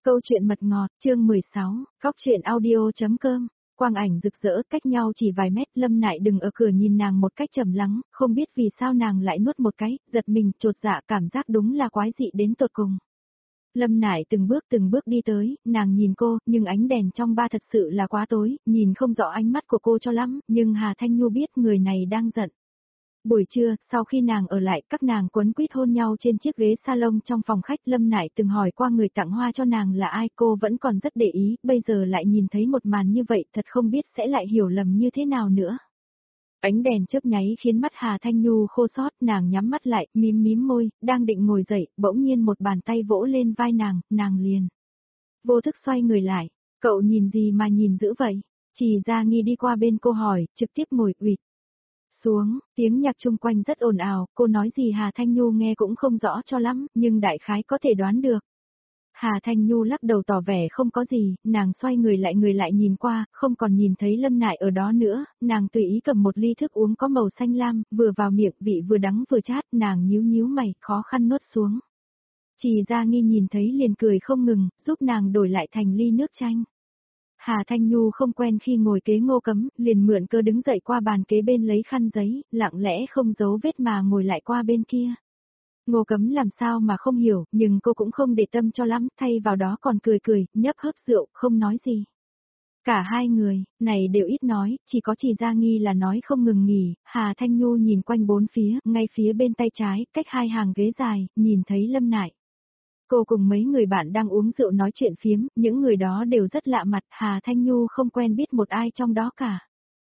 Câu chuyện mật ngọt, chương 16, Góc truyện audio.com. Quang ảnh rực rỡ, cách nhau chỉ vài mét, Lâm Nại đứng ở cửa nhìn nàng một cách trầm lắng, không biết vì sao nàng lại nuốt một cái, giật mình, chột dạ, cảm giác đúng là quái dị đến tột cùng. Lâm Nại từng bước đi tới, nàng nhìn cô, nhưng ánh đèn trong ba thật sự là quá tối, nhìn không rõ ánh mắt của cô cho lắm, nhưng Hà Thanh Nhu biết người này đang giận. Buổi trưa, sau khi nàng ở lại, các nàng quấn quýt hôn nhau trên chiếc ghế salon trong phòng khách. Lâm Nại từng hỏi qua người tặng hoa cho nàng là ai, cô vẫn còn rất để ý, bây giờ lại nhìn thấy một màn như vậy, thật không biết sẽ lại hiểu lầm như thế nào nữa. Ánh đèn chớp nháy khiến mắt Hà Thanh Nhu khô sót, nàng nhắm mắt lại, mím môi, đang định ngồi dậy, bỗng nhiên một bàn tay vỗ lên vai nàng liền vô thức xoay người lại. Cậu nhìn gì mà nhìn dữ vậy? Chỉ ra nghi đi qua bên cô hỏi, trực tiếp ngồi ụt xuống, tiếng nhạc chung quanh rất ồn ào, cô nói gì Hà Thanh Nhu nghe cũng không rõ cho lắm, nhưng đại khái có thể đoán được. Hà Thanh Nhu lắc đầu tỏ vẻ không có gì, nàng xoay người lại nhìn qua, không còn nhìn thấy Lâm Nại ở đó nữa, nàng tùy ý cầm một ly thức uống có màu xanh lam, vừa vào miệng vị vừa đắng vừa chát, nàng nhíu mày, khó khăn nuốt xuống. Chỉ ra nghi nhìn thấy liền cười không ngừng, giúp nàng đổi lại thành ly nước chanh. Hà Thanh Nhu không quen khi ngồi kế Ngô Cấm, liền mượn cơ đứng dậy qua bàn kế bên lấy khăn giấy, lặng lẽ không giấu vết mà ngồi lại qua bên kia. Ngô Cấm làm sao mà không hiểu, nhưng cô cũng không để tâm cho lắm, thay vào đó còn cười, nhấp hớp rượu, không nói gì. Cả hai người, này đều ít nói, chỉ có Chỉ Gia Nghi là nói không ngừng nghỉ. Hà Thanh Nhu nhìn quanh bốn phía, ngay phía bên tay trái, cách hai hàng ghế dài, nhìn thấy Lâm Nại. Cô cùng mấy người bạn đang uống rượu nói chuyện phiếm, những người đó đều rất lạ mặt, Hà Thanh Nhu không quen biết một ai trong đó cả.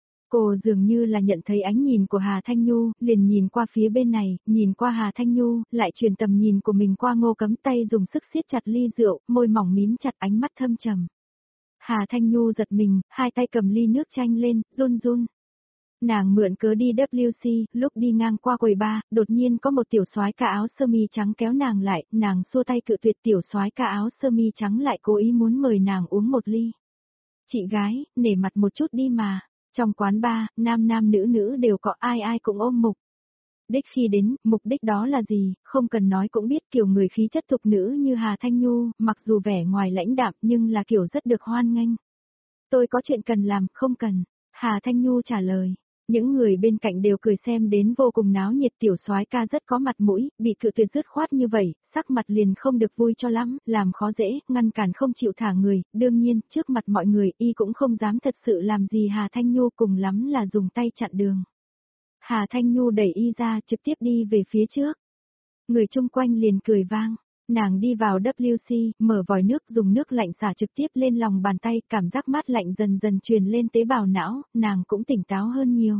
Cô dường như là nhận thấy ánh nhìn của Hà Thanh Nhu, liền nhìn qua phía bên này, nhìn qua Hà Thanh Nhu, lại truyền tầm nhìn của mình qua Ngô Cấm, tay dùng sức siết chặt ly rượu, môi mỏng mím chặt, ánh mắt thâm trầm. Hà Thanh Nhu giật mình, hai tay cầm ly nước chanh lên, run. Nàng mượn cớ đi WC, lúc đi ngang qua quầy bar, đột nhiên có một tiểu soái ca áo sơ mi trắng kéo nàng lại, nàng xua tay cự tuyệt. Tiểu soái ca áo sơ mi trắng lại cố ý muốn mời nàng uống một ly. Chị gái, nể mặt một chút đi mà. Trong quán bar, nam nữ đều có, ai cũng ôm mục đích khi đến. Mục đích đó là gì, không cần nói cũng biết, kiểu người khí chất thục nữ như Hà Thanh Nhu, mặc dù vẻ ngoài lãnh đạm nhưng là kiểu rất được hoan nghênh. Tôi có chuyện cần làm, không cần. Hà Thanh Nhu trả lời. Những người bên cạnh đều cười xem đến vô cùng náo nhiệt. Tiểu soái ca rất có mặt mũi, bị cự tuyệt dứt khoát như vậy, sắc mặt liền không được vui cho lắm, làm khó dễ, ngăn cản không chịu thả người, đương nhiên, trước mặt mọi người y cũng không dám thật sự làm gì Hà Thanh Nhu, cùng lắm là dùng tay chặn đường. Hà Thanh Nhu đẩy y ra, trực tiếp đi về phía trước. Người chung quanh liền cười vang. Nàng đi vào WC, mở vòi nước, dùng nước lạnh xả trực tiếp lên lòng bàn tay, cảm giác mát lạnh dần truyền lên tế bào não, nàng cũng tỉnh táo hơn nhiều.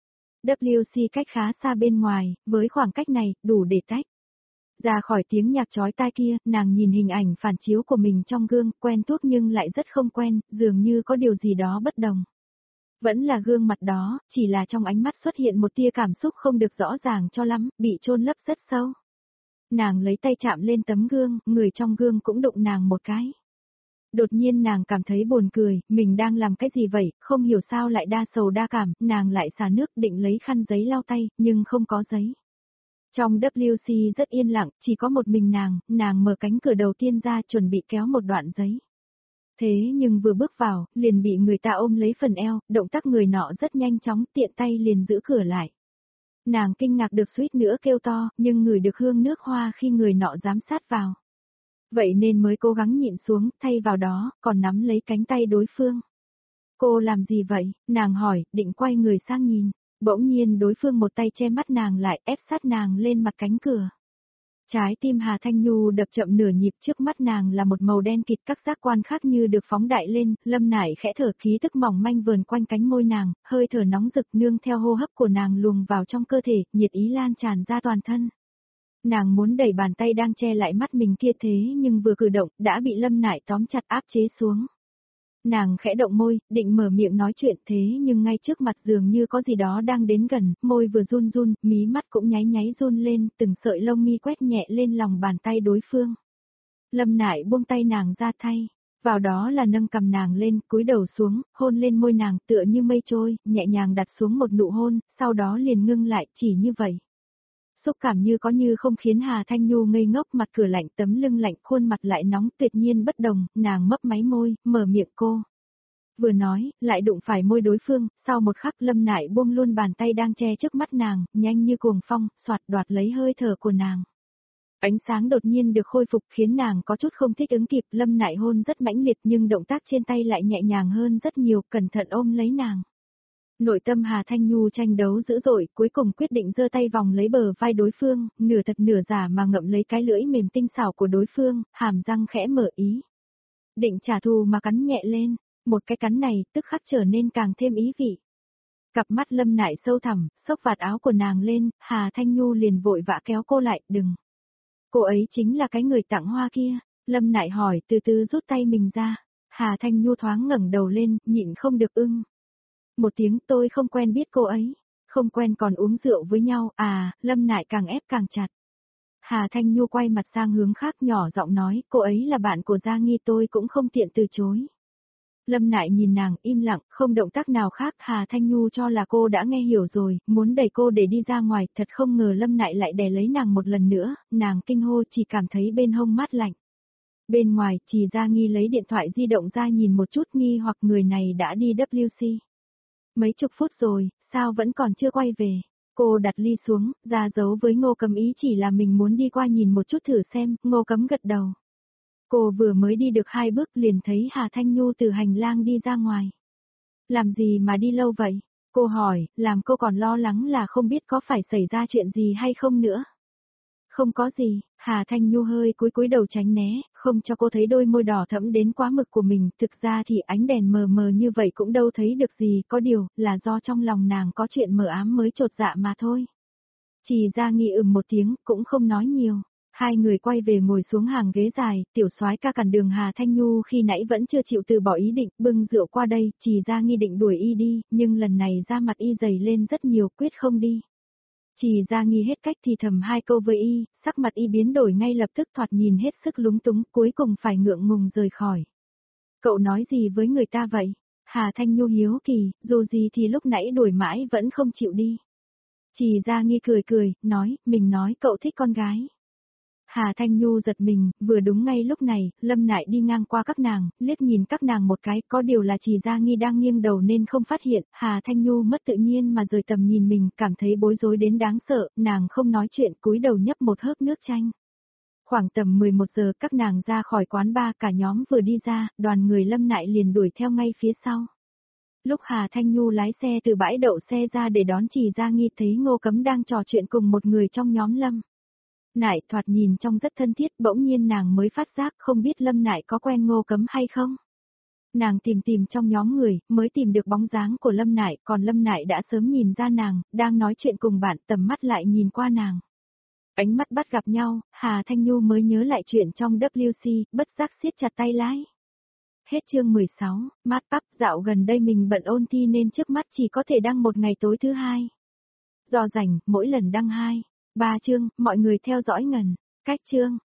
WC cách khá xa bên ngoài, với khoảng cách này, đủ để tách ra khỏi tiếng nhạc chói tai kia. Nàng nhìn hình ảnh phản chiếu của mình trong gương, quen thuộc nhưng lại rất không quen, dường như có điều gì đó bất đồng. Vẫn là gương mặt đó, chỉ là trong ánh mắt xuất hiện một tia cảm xúc không được rõ ràng cho lắm, bị chôn lấp rất sâu. Nàng lấy tay chạm lên tấm gương, người trong gương cũng đụng nàng một cái. Đột nhiên nàng cảm thấy buồn cười, mình đang làm cái gì vậy, không hiểu sao lại đa sầu đa cảm, nàng lại xả nước định lấy khăn giấy lau tay, nhưng không có giấy. Trong WC rất yên lặng, chỉ có một mình nàng mở cánh cửa đầu tiên ra chuẩn bị kéo một đoạn giấy. Thế nhưng vừa bước vào, liền bị người ta ôm lấy phần eo, động tác người nọ rất nhanh chóng, tiện tay liền giữ cửa lại. Nàng kinh ngạc được suýt nữa kêu to, nhưng ngửi được hương nước hoa khi người nọ giám sát vào. Vậy nên mới cố gắng nhịn xuống, thay vào đó, còn nắm lấy cánh tay đối phương. Cô làm gì vậy? Nàng hỏi, định quay người sang nhìn. Bỗng nhiên đối phương một tay che mắt nàng lại, ép sát nàng lên mặt cánh cửa. Trái tim Hà Thanh Nhu đập chậm nửa nhịp, trước mắt nàng là một màu đen kịt, các giác quan khác như được phóng đại lên. Lâm Nại khẽ thở, khí tức mỏng manh vờn quanh cánh môi nàng, hơi thở nóng rực nương theo hô hấp của nàng luồng vào trong cơ thể, nhiệt ý lan tràn ra toàn thân. Nàng muốn đẩy bàn tay đang che lại mắt mình kia, thế nhưng vừa cử động, đã bị Lâm Nại tóm chặt áp chế xuống. Nàng khẽ động môi, định mở miệng nói chuyện, thế nhưng ngay trước mặt dường như có gì đó đang đến gần, môi vừa run, mí mắt cũng nháy run lên, từng sợi lông mi quét nhẹ lên lòng bàn tay đối phương. Lâm Nại buông tay nàng ra thay, vào đó là nâng cầm nàng lên, cúi đầu xuống, hôn lên môi nàng tựa như mây trôi, nhẹ nhàng đặt xuống một nụ hôn, sau đó liền ngưng lại, chỉ như vậy. Xúc cảm như có như không khiến Hà Thanh Nhu ngây ngốc, mặt cửa lạnh, tấm lưng lạnh, khuôn mặt lại nóng, tuyệt nhiên bất đồng, nàng mấp máy môi, mở miệng cô. Vừa nói, lại đụng phải môi đối phương, sau một khắc Lâm Nại buông luôn bàn tay đang che trước mắt nàng, nhanh như cuồng phong, soạt đoạt lấy hơi thở của nàng. Ánh sáng đột nhiên được khôi phục khiến nàng có chút không thích ứng kịp, Lâm Nại hôn rất mãnh liệt nhưng động tác trên tay lại nhẹ nhàng hơn rất nhiều, cẩn thận ôm lấy nàng. Nội tâm Hà Thanh Nhu tranh đấu dữ dội, cuối cùng quyết định giơ tay vòng lấy bờ vai đối phương, nửa thật nửa giả mà ngậm lấy cái lưỡi mềm tinh xảo của đối phương, hàm răng khẽ mở ý. Định trả thù mà cắn nhẹ lên, một cái cắn này tức khắc trở nên càng thêm ý vị. Cặp mắt Lâm Nại sâu thẳm, xốc vạt áo của nàng lên, Hà Thanh Nhu liền vội vã kéo cô lại, đừng. Cô ấy chính là cái người tặng hoa kia, Lâm Nại hỏi, từ từ rút tay mình ra. Hà Thanh Nhu thoáng ngẩng đầu lên, nhịn không được ưng. Một tiếng, tôi không quen biết cô ấy, không quen còn uống rượu với nhau, à, Lâm Nại càng ép càng chặt. Hà Thanh Nhu quay mặt sang hướng khác nhỏ giọng nói, cô ấy là bạn của Gia Nghi, tôi cũng không tiện từ chối. Lâm Nại nhìn nàng im lặng, không động tác nào khác, Hà Thanh Nhu cho là cô đã nghe hiểu rồi, muốn đẩy cô để đi ra ngoài, thật không ngờ Lâm Nại lại đè lấy nàng một lần nữa, nàng kinh hô chỉ cảm thấy bên hông mát lạnh. Bên ngoài, Trì Gia Nghi lấy điện thoại di động ra nhìn một chút, nghi hoặc người này đã đi WC. Mấy chục phút rồi, sao vẫn còn chưa quay về? Cô đặt ly xuống, ra dấu với Ngô Cấm ý chỉ là mình muốn đi qua nhìn một chút thử xem, Ngô Cấm gật đầu. Cô vừa mới đi được 2 bước liền thấy Hà Thanh Nhu từ hành lang đi ra ngoài. Làm gì mà đi lâu vậy? Cô hỏi, làm cô còn lo lắng là không biết có phải xảy ra chuyện gì hay không nữa. Không có gì, Hà Thanh Nhu hơi cúi đầu tránh né, không cho cô thấy đôi môi đỏ thẫm đến quá mực của mình, thực ra thì ánh đèn mờ mờ như vậy cũng đâu thấy được gì, có điều, là do trong lòng nàng có chuyện mờ ám mới chột dạ mà thôi. Trì Gia Nghi một tiếng, cũng không nói nhiều. Hai người quay về ngồi xuống hàng ghế dài, tiểu soái ca cản đường Hà Thanh Nhu khi nãy vẫn chưa chịu từ bỏ ý định, bưng rượu qua đây, Trì Gia Nghi định đuổi y đi, nhưng lần này da mặt y dày lên rất nhiều, quyết không đi. Trì Gia Nghi hết cách thì thầm 2 câu với y, sắc mặt y biến đổi ngay lập tức, thoạt nhìn hết sức lúng túng, cuối cùng phải ngượng ngùng rời khỏi. Cậu nói gì với người ta vậy? Hà Thanh Nhu hiếu kỳ, dù gì thì lúc nãy đuổi mãi vẫn không chịu đi. Trì Gia Nghi cười, nói, mình nói cậu thích con gái. Hà Thanh Nhu giật mình, vừa đúng ngay lúc này, Lâm Nại đi ngang qua các nàng, liếc nhìn các nàng một cái, có điều là Trì Gia Nghi đang nghiêng đầu nên không phát hiện, Hà Thanh Nhu mất tự nhiên mà rời tầm nhìn mình, cảm thấy bối rối đến đáng sợ, nàng không nói chuyện, cúi đầu nhấp một hớp nước chanh. Khoảng tầm 11 giờ các nàng ra khỏi quán bar, cả nhóm vừa đi ra, đoàn người Lâm Nại liền đuổi theo ngay phía sau. Lúc Hà Thanh Nhu lái xe từ bãi đậu xe ra để đón Trì Gia Nghi thấy Ngô Cấm đang trò chuyện cùng một người trong nhóm Lâm Nại, thoạt nhìn trông rất thân thiết, bỗng nhiên nàng mới phát giác không biết Lâm Nại có quen Ngô Cấm hay không. Nàng tìm trong nhóm người, mới tìm được bóng dáng của Lâm Nại, còn Lâm Nại đã sớm nhìn ra nàng, đang nói chuyện cùng bạn, tầm mắt lại nhìn qua nàng. Ánh mắt bắt gặp nhau, Hà Thanh Nhu mới nhớ lại chuyện trong WC, bất giác siết chặt tay lái. Hết chương 16, mát bắp, dạo gần đây mình bận ôn thi nên trước mắt chỉ có thể đăng một ngày tối thứ 2. Do rảnh, mỗi lần đăng 2, 3 chương, mọi người theo dõi ngần, cách chương.